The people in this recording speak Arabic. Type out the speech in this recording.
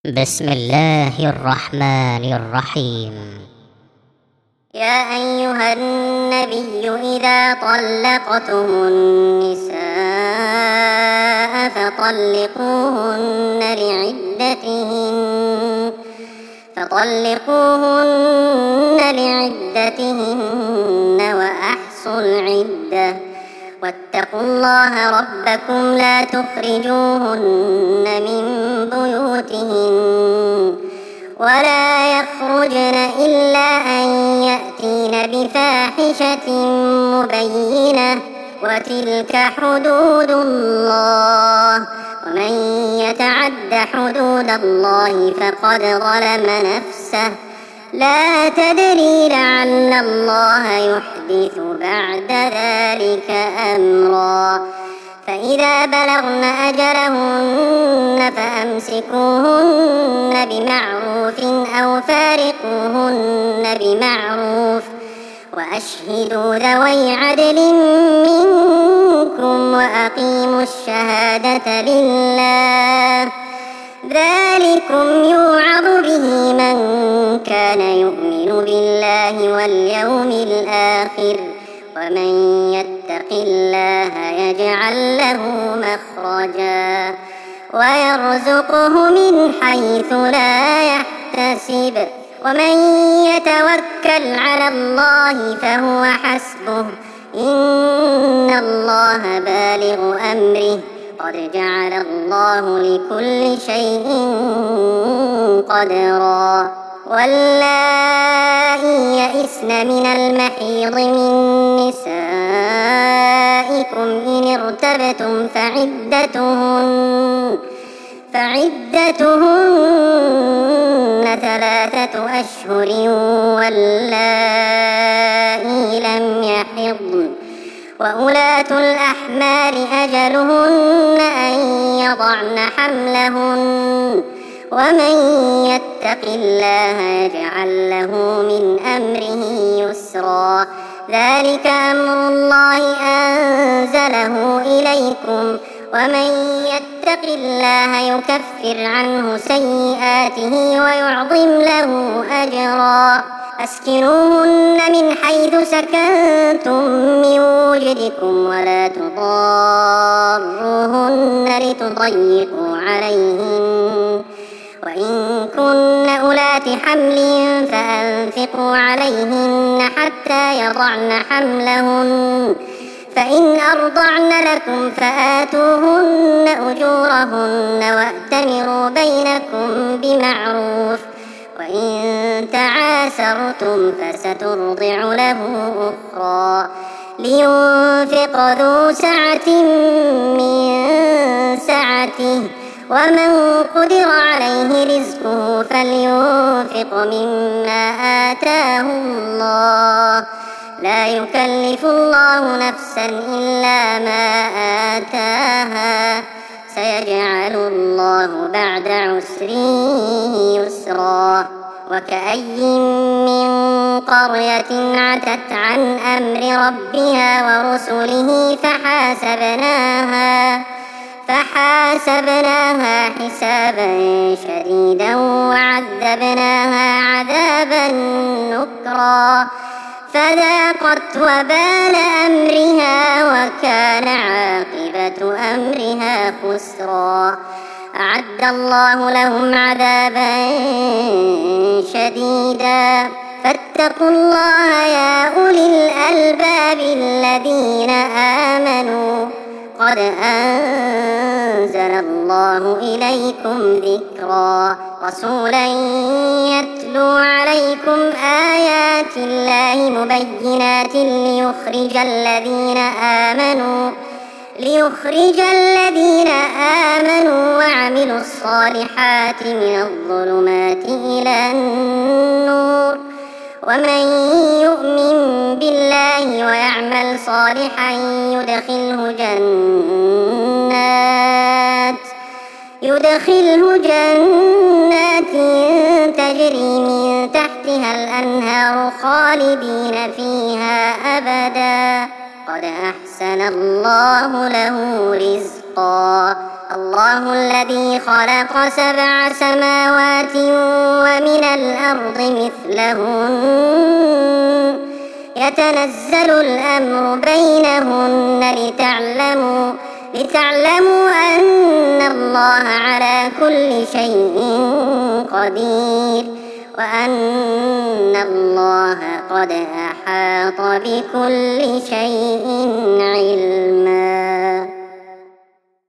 بسم الله الرحمن الرحيم. يا أيها النبي إذا طلقتم النساء فطلقوهن لعدتهن وأحصوا العدة واتقوا الله ربكم لا تخرجوهن من بيوتهن ولا يخرجن إلا أن يأتين بفاحشة مبينة وتلك حدود الله ومن يتعد حدود الله فقد ظلم نفسه لا تدري لعل الله يحدث بعد ذلك أمرا فإذا بلغن أجلهن فأمسكوهن بمعروف أو فارقوهن بمعروف وأشهدوا ذوي عدل منكم وأقيموا الشهادة لله ذلكم يوعظ به من كان يؤمن بالله واليوم الآخر ومن يتق الله يجعل له مخرجا ويرزقه من حيث لا يحتسب ومن يتوكل على الله فهو حسبه إن الله بالغ أمره قد جعل الله لكل شيء قدرا واللائي يئسن من المحيض من نسائكم إن ارتبتم فعدتهن 3 أشهر واللائي لم يحضن وأولاة الأحمال أجلهن أن يضعن حملهن ومن يتق الله يجعل له من أمره يسرا ذلك أمر الله أنزله إليكم ومن يتق الله يكفر عنه سيئاته ويعظم له أجرا أسكنوهن من حيث سكنتم من وجدكم ولا تضاروهن لتضيقوا عليهن وإن كن أولات حمل فأنفقوا عليهن حتى يضعن حملهن فإن أرضعن لكم فآتوهن أجورهن وأتمروا بينكم بمعروف وإن تعاسرتم فسترضع له أخرى لينفق ذو سعة من سعته ومن قدر عليه رزقه فلينفق مما آتاه الله لا يكلف الله نفسا إلا ما آتاها سيجعل الله بعد عسر يسرا وكأي من قرية عتت عن أمر ربها ورسله فحاسبناها حسابا شديدا وعذبناها عذابا نكرا فذاقت وبال أمرها وكان عاقبة أمرها خسرا أعد الله لهم عذابا شديدا فاتقوا الله يا أولي الألباب الذين آمنوا قد أنزل الله إليكم ذكرا رسولا يتلو عليكم آيات الله مبينات ليخرج الذين آمنوا وعملوا الصالحات من الظلمات إلى النور ومن يؤمن بالله ويعمل صالحا يدخله جنات تجري من تحتها الأنهار خالدين فيها أبدا قد أحسن الله له رزقا. الله الذي خلق 7 سماوات ومن الأرض مثلهن يتنزل الأمر بينهن لتعلموا أن الله على كل شيء قدير وأن الله قد أحاط بكل شيء علما.